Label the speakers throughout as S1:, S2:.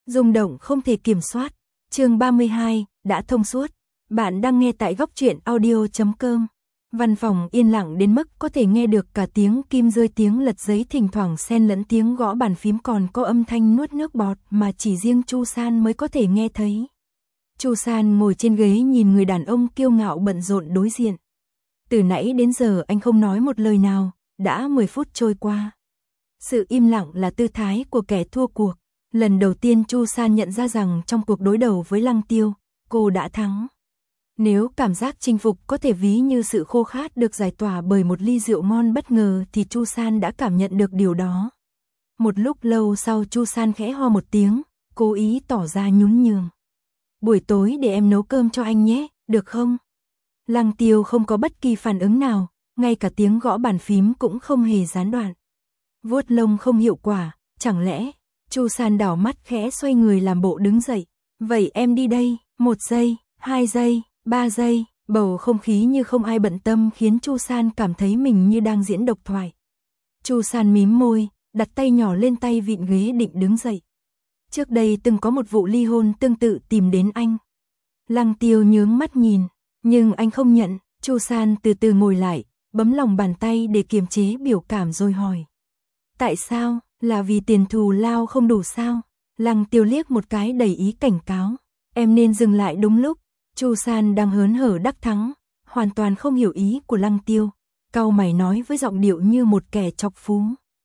S1: rung động không thể kiểm soát. Chương 32, đã thông suốt. Bạn đang nghe tại góc truyện audio.com. Văn phòng yên lặng đến mức có thể nghe được cả tiếng kim rơi, tiếng lật giấy thỉnh thoảng xen lẫn tiếng gõ bàn phím, còn có âm thanh nuốt nước bọt mà chỉ riêng Chu San mới có thể nghe thấy. Chu San ngồi trên ghế nhìn người đàn ông kiêu ngạo bận rộn đối diện. Từ nãy đến giờ anh không nói một lời nào, đã 10 phút trôi qua. Sự im lặng là tư thái của kẻ thua cuộc. Lần đầu tiên Chu San nhận ra rằng trong cuộc đối đầu với Lăng Tiêu, cô đã thắng. Nếu cảm giác chinh phục có thể ví như sự khô khát được giải tỏa bởi một ly rượu ngon bất ngờ thì Chu San đã cảm nhận được điều đó. Một lúc lâu sau Chu San khẽ ho một tiếng, cố ý tỏ ra nhún nhường. Buổi tối để em nấu cơm cho anh nhé, được không? Lăng Tiêu không có bất kỳ phản ứng nào, ngay cả tiếng gõ bàn phím cũng không hề gián đoạn. Vuốt lông không hiệu quả, chẳng lẽ? Chu San đảo mắt khẽ xoay người làm bộ đứng dậy. Vậy em đi đây, 1 giây, 2 giây, 3 giây, bầu không khí như không ai bận tâm khiến Chu San cảm thấy mình như đang diễn độc thoại. Chu San mím môi, đặt tay nhỏ lên tay vịn ghế định đứng dậy. Trước đây từng có một vụ ly hôn tương tự tìm đến anh. Lăng Tiêu nhướng mắt nhìn, nhưng anh không nhận. Chu San từ từ ngồi lại, bấm lòng bàn tay để kiềm chế biểu cảm rồi hỏi. Tại sao? Là vì tiền thù lao không đủ sao? Lăng Tiêu liếc một cái đầy ý cảnh cáo. Em nên dừng lại đúng lúc. Chu San đang hớn hở đắc thắng, hoàn toàn không hiểu ý của Lăng Tiêu. Cau mày nói với giọng điệu như một kẻ chọc phú.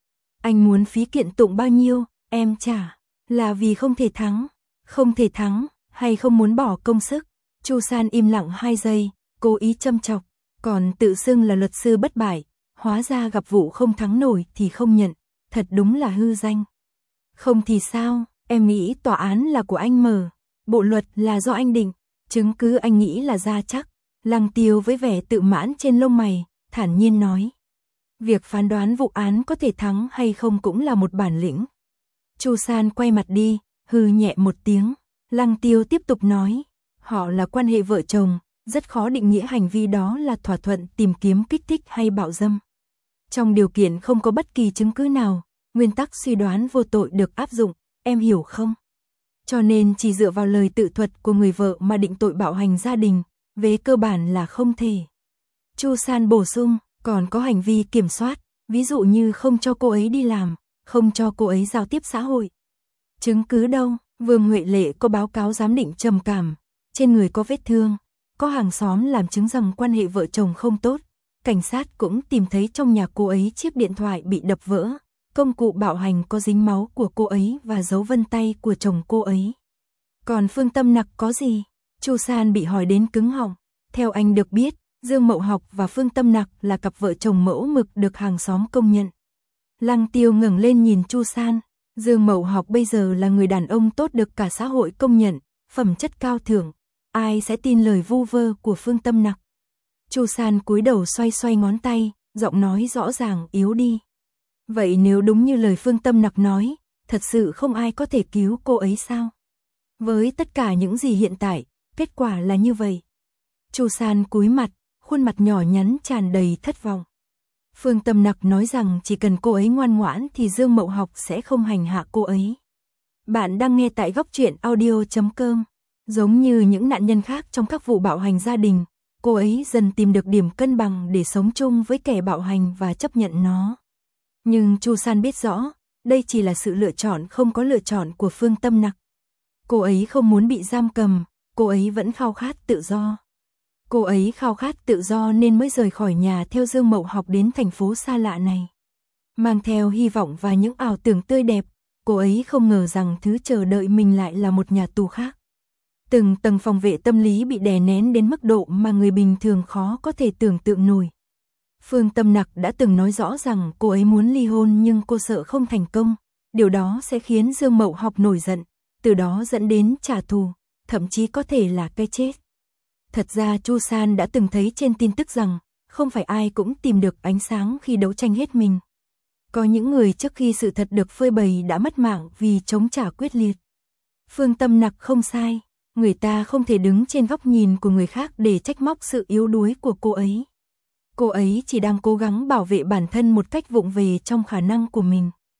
S1: Anh muốn phí kiện tụng bao nhiêu, em trả. Là vì không thể thắng. Không thể thắng, hay không muốn bỏ công sức? Chu San im lặng 2 giây, cố ý châm chọc. Còn tự xưng là luật sư bất bại, hóa ra gặp vụ không thắng nổi thì không nhận. Thật đúng là hư danh. Không thì sao, em nghĩ tòa án là của anh mở. Bộ luật là do anh định. Chứng cứ anh nghĩ là ra chắc. Lăng Tiêu với vẻ tự mãn trên lông mày, thản nhiên nói. Việc phán đoán vụ án có thể thắng hay không cũng là một bản lĩnh. Chu San quay mặt đi, hừ nhẹ một tiếng. Lăng Tiêu tiếp tục nói. Họ là quan hệ vợ chồng, rất khó định nghĩa hành vi đó là thỏa thuận tìm kiếm kích thích hay bạo dâm. Trong điều kiện không có bất kỳ chứng cứ nào, nguyên tắc suy đoán vô tội được áp dụng, em hiểu không? Cho nên chỉ dựa vào lời tự thuật của người vợ mà định tội bạo hành gia đình, về cơ bản là không thể. Chu San bổ sung, còn có hành vi kiểm soát, ví dụ như không cho cô ấy đi làm, không cho cô ấy giao tiếp xã hội. Chứng cứ đâu? Vương Huệ Lệ có báo cáo giám định trầm cảm, trên người có vết thương, có hàng xóm làm chứng rằng quan hệ vợ chồng không tốt. Cảnh sát cũng tìm thấy trong nhà cô ấy chiếc điện thoại bị đập vỡ, công cụ bạo hành có dính máu của cô ấy và dấu vân tay của chồng cô ấy. Còn Phương Tâm Nặc có gì? Chu San bị hỏi đến cứng họng. Theo anh được biết, Dương Mậu Học và Phương Tâm Nặc là cặp vợ chồng mẫu mực được hàng xóm công nhận. Lăng Tiêu ngẩng lên nhìn Chu San. Dương Mậu Học bây giờ là người đàn ông tốt được cả xã hội công nhận, phẩm chất cao thượng. Ai sẽ tin lời vu vơ của Phương Tâm Nặc? Chu San cúi đầu xoay xoay ngón tay, giọng nói rõ ràng yếu đi. Vậy nếu đúng như lời Phương Tâm Nặc nói, thật sự không ai có thể cứu cô ấy sao? Với tất cả những gì hiện tại, kết quả là như vậy. Chu San cúi mặt, khuôn mặt nhỏ nhắn tràn đầy thất vọng. Phương Tâm Nặc nói rằng chỉ cần cô ấy ngoan ngoãn thì Dương Mậu Học sẽ không hành hạ cô ấy. Bạn đang nghe tại góc truyện audio.com. Giống như những nạn nhân khác trong các vụ bạo hành gia đình, cô ấy dần tìm được điểm cân bằng để sống chung với kẻ bạo hành và chấp nhận nó. Nhưng Chu San biết rõ, đây chỉ là sự lựa chọn không có lựa chọn của Phương Tâm Nặc. Cô ấy không muốn bị giam cầm, cô ấy vẫn khao khát tự do. Cô ấy khao khát tự do nên mới rời khỏi nhà theo Dương Mậu Học đến thành phố xa lạ này. Mang theo hy vọng và những ảo tưởng tươi đẹp, cô ấy không ngờ rằng thứ chờ đợi mình lại là một nhà tù khác. Từng tầng phòng vệ tâm lý bị đè nén đến mức độ mà người bình thường khó có thể tưởng tượng nổi. Phương Tâm Nặc đã từng nói rõ rằng cô ấy muốn ly hôn nhưng cô sợ không thành công. Điều đó sẽ khiến Dương Mậu Học nổi giận, từ đó dẫn đến trả thù, thậm chí có thể là cái chết. Thật ra Chu San đã từng thấy trên tin tức rằng, không phải ai cũng tìm được ánh sáng khi đấu tranh hết mình. Có những người trước khi sự thật được phơi bày đã mất mạng vì chống trả quyết liệt. Phương Tâm Nặc không sai, người ta không thể đứng trên góc nhìn của người khác để trách móc sự yếu đuối của cô ấy. Cô ấy chỉ đang cố gắng bảo vệ bản thân một cách vụng về trong khả năng của mình.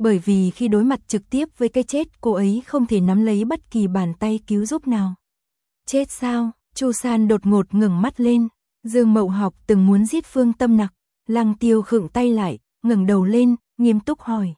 S1: Bởi vì khi đối mặt trực tiếp với cái chết, cô ấy không thể nắm lấy bất kỳ bàn tay cứu giúp nào. Chết sao? Chu San đột ngột ngẩng mắt lên. Dương Mậu Học từng muốn giết Phương Tâm Nặc. Lăng Tiêu khựng tay lại, ngẩng đầu lên, nghiêm túc hỏi.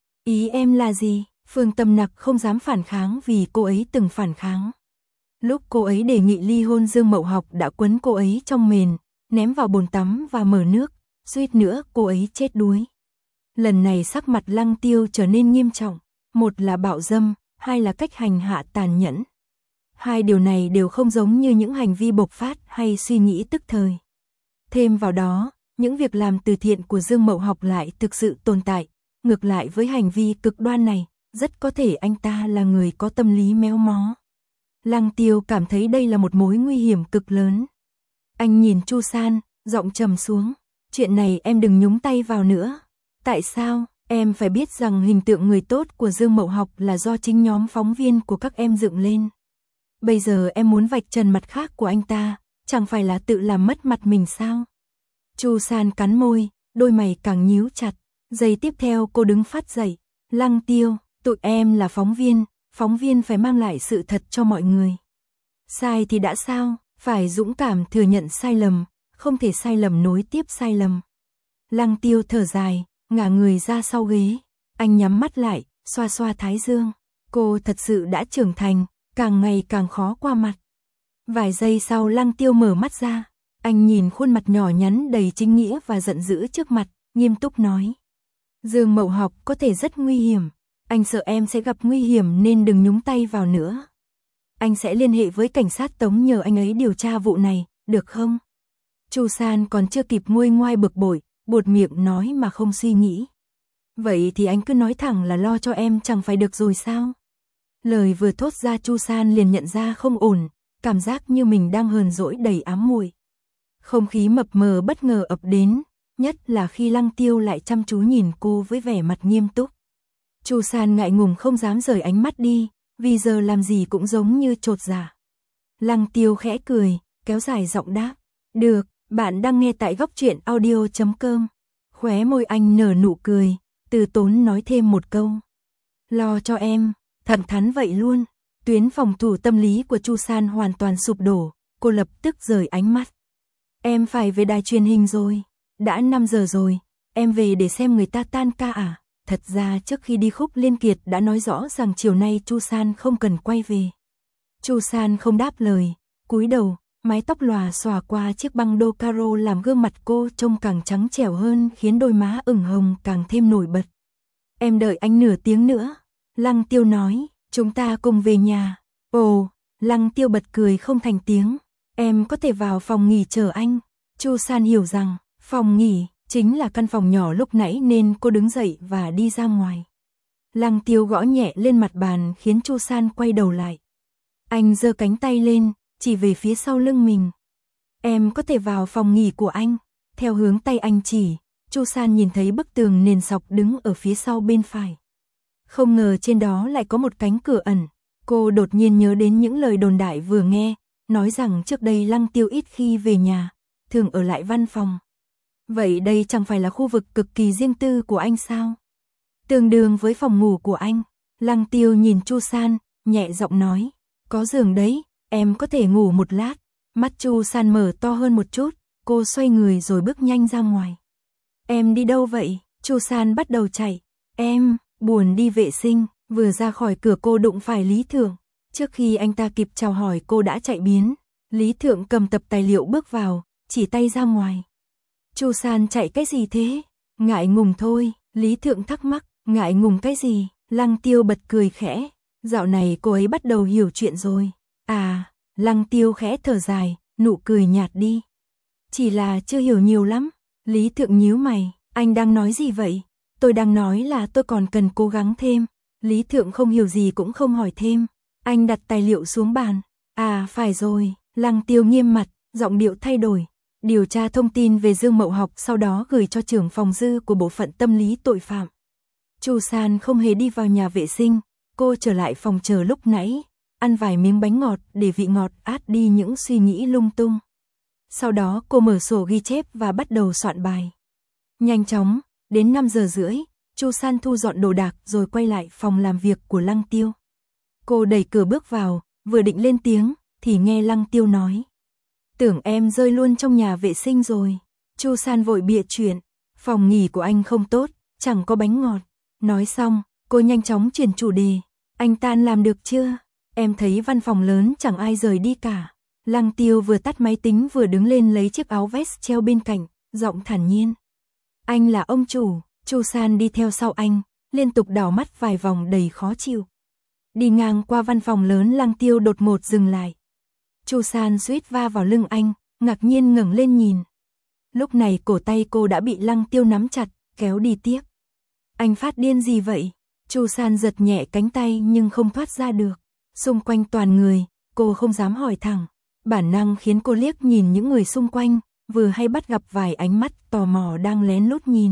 S1: Ý em là gì? Phương Tâm Nặc không dám phản kháng vì cô ấy từng phản kháng. Lúc cô ấy đề nghị ly hôn, Dương Mậu Học đã quấn cô ấy trong mền, ném vào bồn tắm và mở nước, suýt nữa cô ấy chết đuối. Lần này sắc mặt Lăng Tiêu trở nên nghiêm trọng, một là bạo dâm, hai là cách hành hạ tàn nhẫn. Hai điều này đều không giống như những hành vi bộc phát hay suy nghĩ tức thời. Thêm vào đó, những việc làm từ thiện của Dương Mậu Học lại thực sự tồn tại. Ngược lại với hành vi cực đoan này, rất có thể anh ta là người có tâm lý méo mó. Lăng Tiêu cảm thấy đây là một mối nguy hiểm cực lớn. Anh nhìn Chu San, giọng trầm xuống. Chuyện này em đừng nhúng tay vào nữa. Tại sao? Em phải biết rằng hình tượng người tốt của Dương Mậu Học là do chính nhóm phóng viên của các em dựng lên. Bây giờ em muốn vạch trần mặt khác của anh ta, chẳng phải là tự làm mất mặt mình sao? Chu San cắn môi, đôi mày càng nhíu chặt. Giây tiếp theo cô đứng phát dậy. Lăng Tiêu, tụi em là phóng viên phải mang lại sự thật cho mọi người. Sai thì đã sao, phải dũng cảm thừa nhận sai lầm, không thể sai lầm nối tiếp sai lầm. Lăng Tiêu thở dài, ngả người ra sau ghế. Anh nhắm mắt lại, xoa xoa thái dương. Cô thật sự đã trưởng thành, càng ngày càng khó qua mặt. Vài giây sau Lăng Tiêu mở mắt ra. Anh nhìn khuôn mặt nhỏ nhắn đầy chính nghĩa và giận dữ trước mặt, nghiêm túc nói. Dương Mậu Học có thể rất nguy hiểm. Anh sợ em sẽ gặp nguy hiểm nên đừng nhúng tay vào nữa. Anh sẽ liên hệ với cảnh sát Tống nhờ anh ấy điều tra vụ này, được không? Chu San còn chưa kịp nguôi ngoai bực bội, buột miệng nói mà không suy nghĩ. Vậy thì anh cứ nói thẳng là lo cho em chẳng phải được rồi sao? Lời vừa thốt ra Chu San liền nhận ra không ổn, cảm giác như mình đang hờn dỗi đầy ám muội. Không khí mập mờ bất ngờ ập đến, nhất là khi Lăng Tiêu lại chăm chú nhìn cô với vẻ mặt nghiêm túc. Chu San ngại ngùng không dám rời ánh mắt đi, vì giờ làm gì cũng giống như chột dạ. Lăng Tiêu khẽ cười, kéo dài giọng đáp. Được, bạn đang nghe tại góc truyện audio.com. Khóe môi anh nở nụ cười, từ tốn nói thêm một câu. Lo cho em, thẳng thắn vậy luôn. Tuyến phòng thủ tâm lý của Chu San hoàn toàn sụp đổ, cô lập tức rời ánh mắt. Em phải về đài truyền hình rồi. Đã 5 giờ rồi, em về để xem người ta tan ca à? Thật ra trước khi đi Khúc Liên Kiệt đã nói rõ rằng chiều nay Chu San không cần quay về. Chu San không đáp lời, cúi đầu, mái tóc lòa xòa qua chiếc băng đô caro làm gương mặt cô trông càng trắng trẻo hơn, khiến đôi má ửng hồng càng thêm nổi bật. Em đợi anh nửa tiếng nữa. Lăng Tiêu nói, chúng ta cùng về nhà. Ồ, Lăng Tiêu bật cười không thành tiếng. Em có thể vào phòng nghỉ chờ anh. Chu San hiểu rằng phòng nghỉ chính là căn phòng nhỏ lúc nãy nên cô đứng dậy và đi ra ngoài. Lăng Tiêu gõ nhẹ lên mặt bàn khiến Chu San quay đầu lại. Anh giơ cánh tay lên, chỉ về phía sau lưng mình. Em có thể vào phòng nghỉ của anh. Theo hướng tay anh chỉ, Chu San nhìn thấy bức tường nền sọc đứng ở phía sau bên phải. Không ngờ trên đó lại có một cánh cửa ẩn. Cô đột nhiên nhớ đến những lời đồn đại vừa nghe, nói rằng trước đây Lăng Tiêu ít khi về nhà, thường ở lại văn phòng. Vậy đây chẳng phải là khu vực cực kỳ riêng tư của anh sao? Tương đương với phòng ngủ của anh. Lăng Tiêu nhìn Chu San, nhẹ giọng nói. Có giường đấy, em có thể ngủ một lát. Mắt Chu San mở to hơn một chút, cô xoay người rồi bước nhanh ra ngoài. Em đi đâu vậy? Chu San bắt đầu chạy. Em, buồn đi vệ sinh. Vừa ra khỏi cửa cô đụng phải Lý Thượng. Trước khi anh ta kịp chào hỏi cô đã chạy biến. Lý Thượng cầm tập tài liệu bước vào, chỉ tay ra ngoài. Chu San chạy cái gì thế? Ngại ngùng thôi. Lý Thượng thắc mắc. Ngại ngùng cái gì? Lăng Tiêu bật cười khẽ. Dạo này cô ấy bắt đầu hiểu chuyện rồi. À, Lăng Tiêu khẽ thở dài, nụ cười nhạt đi. Chỉ là chưa hiểu nhiều lắm. Lý Thượng nhíu mày. Anh đang nói gì vậy? Tôi đang nói là tôi còn cần cố gắng thêm. Lý Thượng không hiểu gì cũng không hỏi thêm. Anh đặt tài liệu xuống bàn. À phải rồi. Lăng Tiêu nghiêm mặt, giọng điệu thay đổi. Điều tra thông tin về Dương Mậu Học, sau đó gửi cho trưởng phòng dư của bộ phận tâm lý tội phạm. Chu San không hề đi vào nhà vệ sinh. Cô trở lại phòng chờ lúc nãy, ăn vài miếng bánh ngọt để vị ngọt át đi những suy nghĩ lung tung. Sau đó cô mở sổ ghi chép và bắt đầu soạn bài. Nhanh chóng, đến 5 giờ rưỡi, Chu San thu dọn đồ đạc rồi quay lại phòng làm việc của Lăng Tiêu. Cô đẩy cửa bước vào, vừa định lên tiếng, thì nghe Lăng Tiêu nói. Tưởng em rơi luôn trong nhà vệ sinh rồi. Chu San vội bịa chuyện, phòng nghỉ của anh không tốt, chẳng có bánh ngọt. Nói xong, cô nhanh chóng chuyển chủ đề. Anh tan làm được chưa? Em thấy văn phòng lớn chẳng ai rời đi cả. Lăng Tiêu vừa tắt máy tính vừa đứng lên lấy chiếc áo vest treo bên cạnh, giọng thản nhiên. Anh là ông chủ. Chu San đi theo sau anh, liên tục đảo mắt vài vòng đầy khó chịu. Đi ngang qua văn phòng lớn, Lăng Tiêu đột ngột dừng lại. Chu San suýt va vào lưng anh, ngạc nhiên ngẩng lên nhìn. Lúc này cổ tay cô đã bị Lăng Tiêu nắm chặt, kéo đi tiếp. Anh phát điên gì vậy? Chu San giật nhẹ cánh tay nhưng không thoát ra được. Xung quanh toàn người, cô không dám hỏi thẳng. Bản năng khiến cô liếc nhìn những người xung quanh, vừa hay bắt gặp vài ánh mắt tò mò đang lén lút nhìn.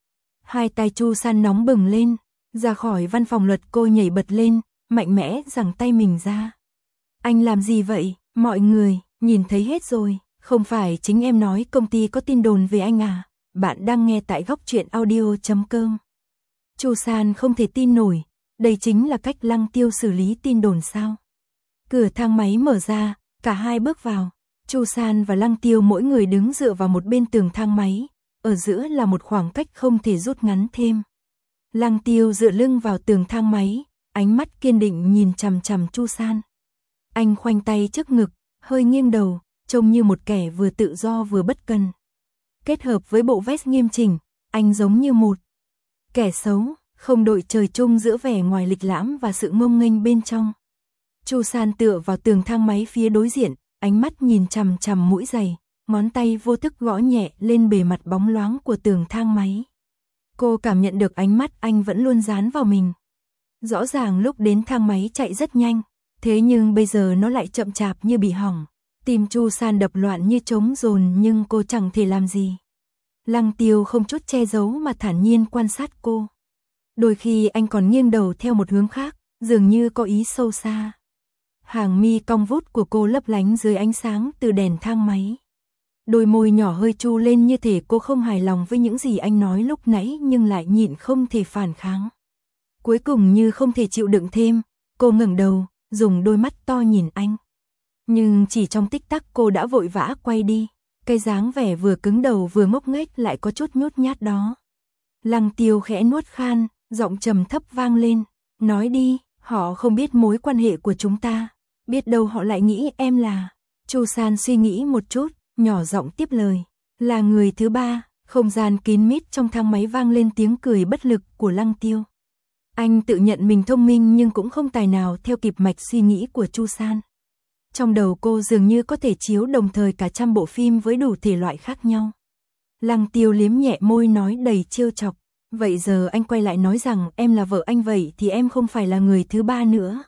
S1: Hai tay Chu San nóng bừng lên, ra khỏi văn phòng luật cô nhảy bật lên, mạnh mẽ giằng tay mình ra. Anh làm gì vậy? Mọi người, nhìn thấy hết rồi, không phải chính em nói công ty có tin đồn về anh à? Bạn đang nghe tại góc truyện audio.com. Chu San không thể tin nổi, đây chính là cách Lăng Tiêu xử lý tin đồn sao? Cửa thang máy mở ra, cả hai bước vào. Chu San và Lăng Tiêu mỗi người đứng dựa vào một bên tường thang máy, ở giữa là một khoảng cách không thể rút ngắn thêm. Lăng Tiêu dựa lưng vào tường thang máy, ánh mắt kiên định nhìn chằm chằm Chu San. Anh khoanh tay trước ngực, hơi nghiêng đầu, trông như một kẻ vừa tự do vừa bất cần. Kết hợp với bộ vest nghiêm chỉnh, anh giống như một kẻ xấu, không đội trời chung giữa vẻ ngoài lịch lãm và sự ngông nghênh bên trong. Chu San tựa vào tường thang máy phía đối diện, ánh mắt nhìn chằm chằm mũi giày, ngón tay vô thức gõ nhẹ lên bề mặt bóng loáng của tường thang máy. Cô cảm nhận được ánh mắt anh vẫn luôn dán vào mình. Rõ ràng lúc đến thang máy chạy rất nhanh, thế nhưng bây giờ nó lại chậm chạp như bị hỏng. Tim Chu San đập loạn như trống dồn nhưng cô chẳng thể làm gì. Lăng Tiêu không chút che giấu mà thản nhiên quan sát cô. Đôi khi anh còn nghiêng đầu theo một hướng khác, dường như có ý sâu xa. Hàng mi cong vút của cô lấp lánh dưới ánh sáng từ đèn thang máy. Đôi môi nhỏ hơi chu lên như thể cô không hài lòng với những gì anh nói lúc nãy nhưng lại nhịn không thể phản kháng. Cuối cùng như không thể chịu đựng thêm, cô ngẩng đầu, dùng đôi mắt to nhìn anh. Nhưng chỉ trong tích tắc cô đã vội vã quay đi. Cái dáng vẻ vừa cứng đầu vừa ngốc nghếch lại có chút nhút nhát đó. Lăng Tiêu khẽ nuốt khan, giọng trầm thấp vang lên. Nói đi, họ không biết mối quan hệ của chúng ta. Biết đâu họ lại nghĩ em là... Chu San suy nghĩ một chút, nhỏ giọng tiếp lời. Là người thứ ba. Không gian kín mít trong thang máy vang lên tiếng cười bất lực của Lăng Tiêu. Anh tự nhận mình thông minh nhưng cũng không tài nào theo kịp mạch suy nghĩ của Chu San. Trong đầu cô dường như có thể chiếu đồng thời cả trăm bộ phim với đủ thể loại khác nhau. Lăng Tiêu liếm nhẹ môi nói đầy trêu chọc. Vậy giờ anh quay lại nói rằng em là vợ anh vậy thì em không phải là người thứ ba nữa.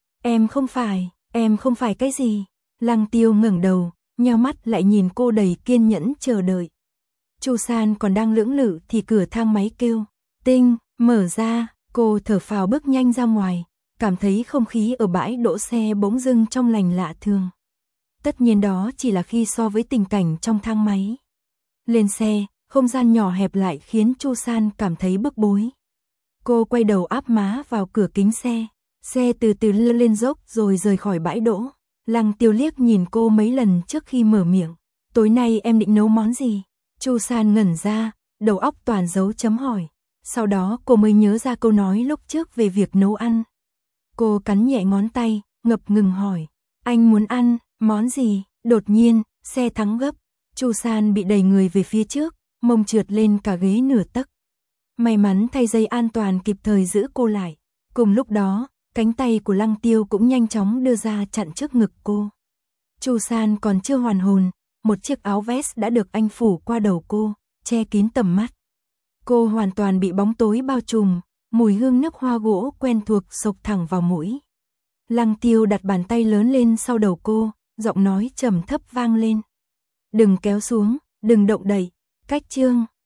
S1: Em không phải cái gì? Lăng Tiêu ngẩng đầu, nheo mắt lại nhìn cô đầy kiên nhẫn chờ đợi. Chu San còn đang lưỡng lự thì cửa thang máy kêu. Tinh, mở ra, cô thở phào bước nhanh ra ngoài. Cảm thấy không khí ở bãi đỗ xe bỗng dưng trong lành lạ thường. Tất nhiên đó chỉ là khi so với tình cảnh trong thang máy. Lên xe, không gian nhỏ hẹp lại khiến Chu San cảm thấy bức bối. Cô quay đầu áp má vào cửa kính xe. Xe từ từ lơ lên dốc rồi rời khỏi bãi đỗ. Lăng Tiêu liếc nhìn cô mấy lần trước khi mở miệng. Tối nay em định nấu món gì? Chu San ngẩn ra, đầu óc toàn dấu chấm hỏi. Sau đó cô mới nhớ ra câu nói lúc trước về việc nấu ăn. Cô cắn nhẹ ngón tay, ngập ngừng hỏi. Anh muốn ăn, món gì? Đột nhiên, xe thắng gấp. Chu San bị đẩy người về phía trước, mông trượt lên cả ghế nửa tấc. May mắn thay dây an toàn kịp thời giữ cô lại. Cùng lúc đó, cánh tay của Lăng Tiêu cũng nhanh chóng đưa ra chặn trước ngực cô. Chu San còn chưa hoàn hồn, một chiếc áo vest đã được anh phủ qua đầu cô, che kín tầm mắt. Cô hoàn toàn bị bóng tối bao trùm, mùi hương nước hoa gỗ quen thuộc xộc thẳng vào mũi. Lăng Tiêu đặt bàn tay lớn lên sau đầu cô, giọng nói trầm thấp vang lên. Đừng kéo xuống, đừng động đậy. Cách chương